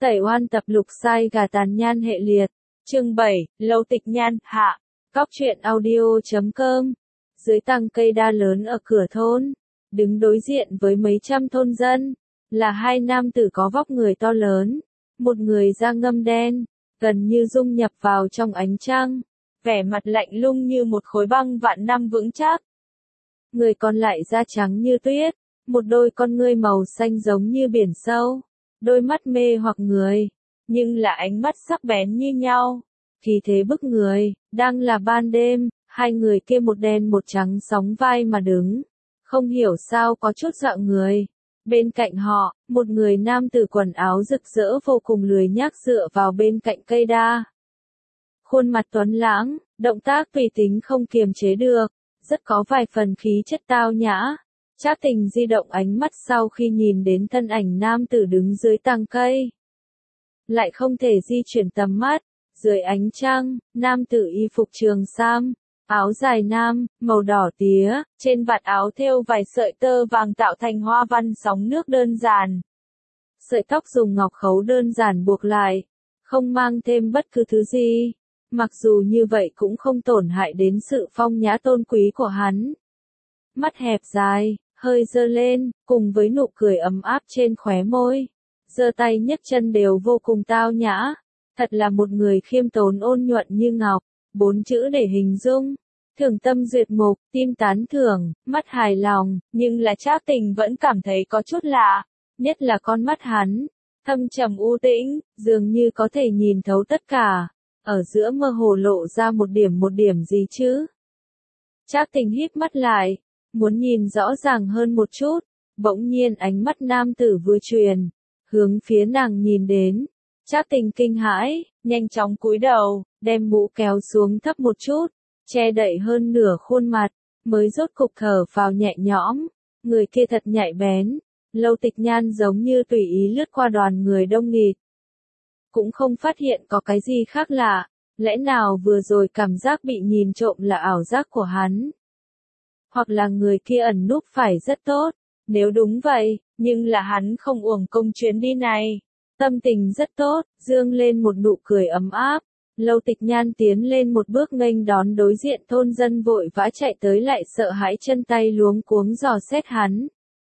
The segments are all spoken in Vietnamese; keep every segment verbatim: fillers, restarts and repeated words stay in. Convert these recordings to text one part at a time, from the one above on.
Tẩy oan tập lục sai gà tàn nhan hệ liệt. Chương bảy, Lâu Tịch Nhan, hạ. Cóc truyện audio chấm com. Dưới tàng cây đa lớn ở cửa thôn, đứng đối diện với mấy trăm thôn dân, là hai nam tử có vóc người to lớn, một người da ngâm đen, gần như dung nhập vào trong ánh trăng, vẻ mặt lạnh lùng như một khối băng vạn năm vững chắc. Người còn lại da trắng như tuyết, một đôi con ngươi màu xanh giống như biển sâu, đôi mắt mê hoặc người, nhưng là ánh mắt sắc bén như nhau, khí thế bức người. Đang là ban đêm, hai người kia một đen một trắng sóng vai mà đứng, không hiểu sao có chút dọa người. Bên cạnh họ, một người nam tử quần áo rực rỡ vô cùng lười nhác dựa vào bên cạnh cây đa. Khuôn mặt tuấn lãng, động tác tùy tính không kiềm chế được, rất có vài phần khí chất tao nhã. Trác Tình di động ánh mắt sau khi nhìn đến thân ảnh nam tử đứng dưới tàng cây, lại không thể di chuyển tầm mắt. Dưới ánh trăng, nam tử y phục trường sam, áo dài nam, màu đỏ tía, trên vạt áo thêu vài sợi tơ vàng tạo thành hoa văn sóng nước đơn giản. Sợi tóc dùng ngọc khấu đơn giản buộc lại, không mang thêm bất cứ thứ gì, mặc dù như vậy cũng không tổn hại đến sự phong nhã tôn quý của hắn. Mắt hẹp dài, hơi dơ lên, cùng với nụ cười ấm áp trên khóe môi, giơ tay nhấc chân đều vô cùng tao nhã. Thật là một người khiêm tốn ôn nhuận như ngọc, bốn chữ để hình dung. Thường tâm duyệt mục, tim tán thưởng, mắt hài lòng, nhưng là Trác Tình vẫn cảm thấy có chút lạ, nhất là con mắt hắn, thâm trầm u tĩnh, dường như có thể nhìn thấu tất cả, ở giữa mơ hồ lộ ra một điểm một điểm gì chứ. Trác Tình híp mắt lại, muốn nhìn rõ ràng hơn một chút, bỗng nhiên ánh mắt nam tử vừa truyền, hướng phía nàng nhìn đến. Trác Tình kinh hãi, nhanh chóng cúi đầu, đem mũ kéo xuống thấp một chút, che đậy hơn nửa khuôn mặt, mới rốt cục thở phào nhẹ nhõm. Người kia thật nhạy bén, Lâu Tịch Nhan giống như tùy ý lướt qua đoàn người đông nghịt, cũng không phát hiện có cái gì khác lạ. Lẽ nào vừa rồi cảm giác bị nhìn trộm là ảo giác của hắn? Hoặc là người kia ẩn núp phải rất tốt? Nếu đúng vậy, nhưng là hắn không uổng công chuyến đi này. Tâm tình rất tốt, dương lên một nụ cười ấm áp. Lâu Tịch Nhan tiến lên một bước nghênh đón đối diện thôn dân vội vã chạy tới lại sợ hãi chân tay luống cuống dò xét hắn.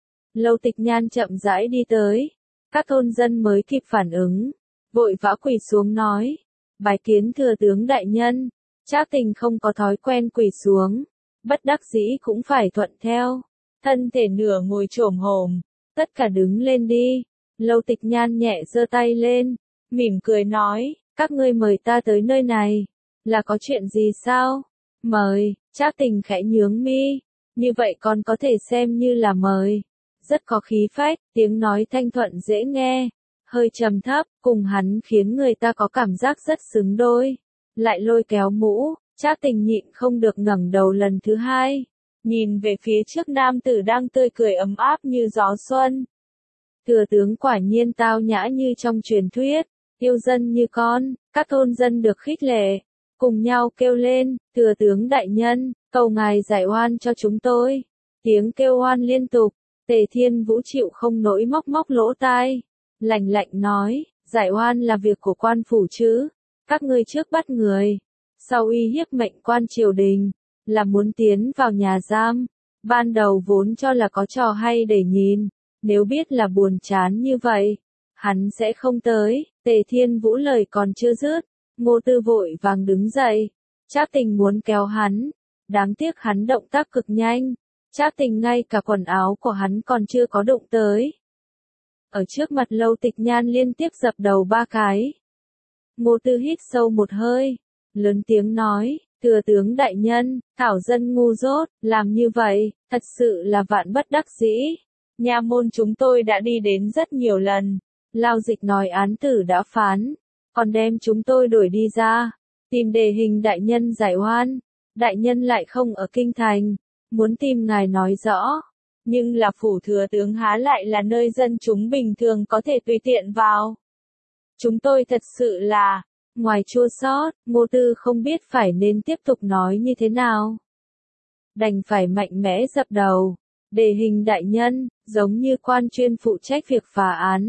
Lâu Tịch Nhan chậm rãi đi tới, các thôn dân mới kịp phản ứng, vội vã quỳ xuống nói, bái kiến thừa tướng đại nhân. Trác Tình không có thói quen quỳ xuống, bất đắc dĩ cũng phải thuận theo, thân thể nửa ngồi chồm hổm, tất cả đứng lên đi. Lâu Tịch Nhan nhẹ giơ tay lên, mỉm cười nói, các ngươi mời ta tới nơi này, là có chuyện gì sao? Mời. Trác Tình khẽ nhướng mi, như vậy còn có thể xem như là mời. Rất có khí phách, tiếng nói thanh thuận dễ nghe, hơi trầm thấp, cùng hắn khiến người ta có cảm giác rất xứng đôi. Lại lôi kéo mũ, Trác Tình nhịn không được ngẩng đầu lần thứ hai, nhìn về phía trước nam tử đang tươi cười ấm áp như gió xuân. Thừa tướng quả nhiên tao nhã như trong truyền thuyết, yêu dân như con. Các thôn dân được khích lệ, cùng nhau kêu lên, thừa tướng đại nhân, cầu ngài giải oan cho chúng tôi. Tiếng kêu oan liên tục, Tề Thiên Vũ chịu không nổi móc móc lỗ tai, lạnh lạnh nói, giải oan là việc của quan phủ chứ, các ngươi trước bắt người, sau uy hiếp mệnh quan triều đình, là muốn tiến vào nhà giam. Ban đầu vốn cho là có trò hay để nhìn, nếu biết là buồn chán như vậy, hắn sẽ không tới. Tề Thiên Vũ lời còn chưa dứt, Ngô Tư vội vàng đứng dậy, Trác Tình muốn kéo hắn, đáng tiếc hắn động tác cực nhanh, Trác Tình ngay cả quần áo của hắn còn chưa có đụng tới. Ở trước mặt Lâu Tịch Nhan liên tiếp dập đầu ba cái. Ngô Tư hít sâu một hơi, lớn tiếng nói, thừa tướng đại nhân, thảo dân ngu dốt, làm như vậy, thật sự là vạn bất đắc dĩ. Nha môn chúng tôi đã đi đến rất nhiều lần, Lao Dịch nói án tử đã phán, còn đem chúng tôi đuổi đi ra, tìm Đề Hình đại nhân giải oan. Đại nhân lại không ở kinh thành, muốn tìm ngài nói rõ, nhưng là phủ thừa tướng há lại là nơi dân chúng bình thường có thể tùy tiện vào. Chúng tôi thật sự là, ngoài chua xót, Ngô Tư không biết phải nên tiếp tục nói như thế nào. Đành phải mạnh mẽ dập đầu. Đề Hình đại nhân, giống như quan chuyên phụ trách việc phá án,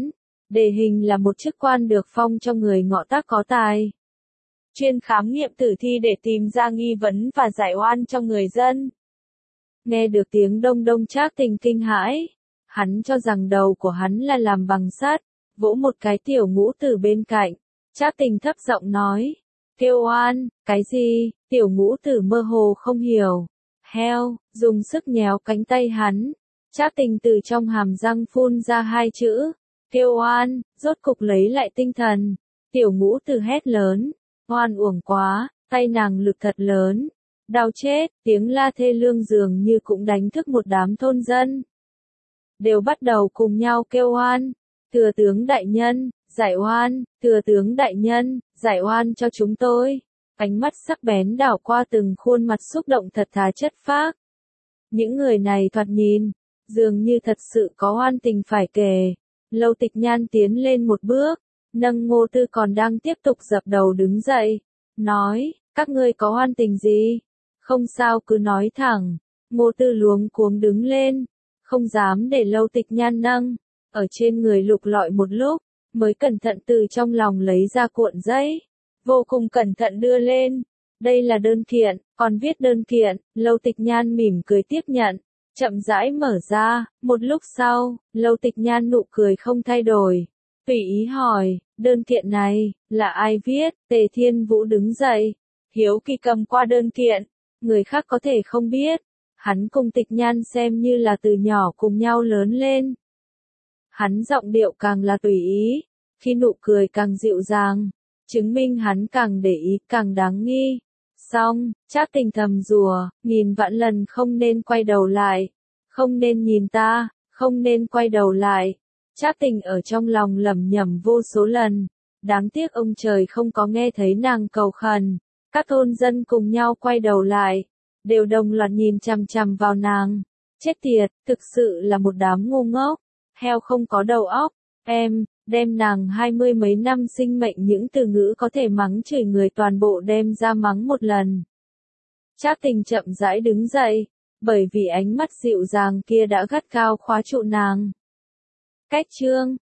Đề hình là một chức quan được phong cho người ngọ tác có tài. Chuyên khám nghiệm tử thi để tìm ra nghi vấn và giải oan cho người dân. Nghe được tiếng đông đông Trác Tình kinh hãi. Hắn cho rằng đầu của hắn là làm bằng sắt, vỗ một cái Tiểu Ngũ Tử bên cạnh. Trác Tình thấp giọng nói, kêu oan, cái gì? Tiểu Ngũ Tử mơ hồ không hiểu. Heo, dùng sức nhéo cánh tay hắn. Trác Tình từ trong hàm răng phun ra hai chữ, kêu oan, rốt cục lấy lại tinh thần. Tiểu Ngũ Tử hét lớn, oan uổng quá, tay nàng lực thật lớn. Đau chết, tiếng la thê lương dường như cũng đánh thức một đám thôn dân. Đều bắt đầu cùng nhau kêu oan. Thừa tướng đại nhân, giải oan, thừa tướng đại nhân, giải oan cho chúng tôi. Ánh mắt sắc bén đảo qua từng khuôn mặt xúc động thật thà chất phác. Những người này thoạt nhìn, dường như thật sự có oan tình phải kể. Lâu Tịch Nhan tiến lên một bước, nâng Ngô Tư còn đang tiếp tục dập đầu đứng dậy, nói, các ngươi có oan tình gì? Không sao cứ nói thẳng. Ngô Tư luống cuống đứng lên, không dám để Lâu Tịch Nhan nâng, ở trên người lục lọi một lúc, mới cẩn thận từ trong lòng lấy ra cuộn giấy, vô cùng cẩn thận đưa lên. Đây là đơn kiện, còn viết đơn kiện. Lâu Tịch Nhan mỉm cười tiếp nhận, chậm rãi mở ra. Một lúc sau, Lâu Tịch Nhan nụ cười không thay đổi, tùy ý hỏi, đơn kiện này là ai viết? Tề Thiên Vũ đứng dậy, hiếu kỳ cầm qua đơn kiện. Người khác có thể không biết, hắn cùng Tịch Nhan xem như là từ nhỏ cùng nhau lớn lên. Hắn giọng điệu càng là tùy ý, khi nụ cười càng dịu dàng, chứng minh hắn càng để ý, càng đáng nghi. Xong, Trác Tình thầm rủa, nghìn vạn lần không nên quay đầu lại, không nên nhìn ta, không nên quay đầu lại. Trác Tình ở trong lòng lẩm nhẩm vô số lần, đáng tiếc ông trời không có nghe thấy nàng cầu khẩn. Các thôn dân cùng nhau quay đầu lại, đều đồng loạt nhìn chằm chằm vào nàng. Chết tiệt, thực sự là một đám ngu ngốc, heo không có đầu óc. Em, đem nàng hai mươi mấy năm sinh mệnh những từ ngữ có thể mắng chửi người toàn bộ đem ra mắng một lần. Trác Tình chậm rãi đứng dậy, bởi vì ánh mắt dịu dàng kia đã gắt gao khóa trụ nàng. Cách chương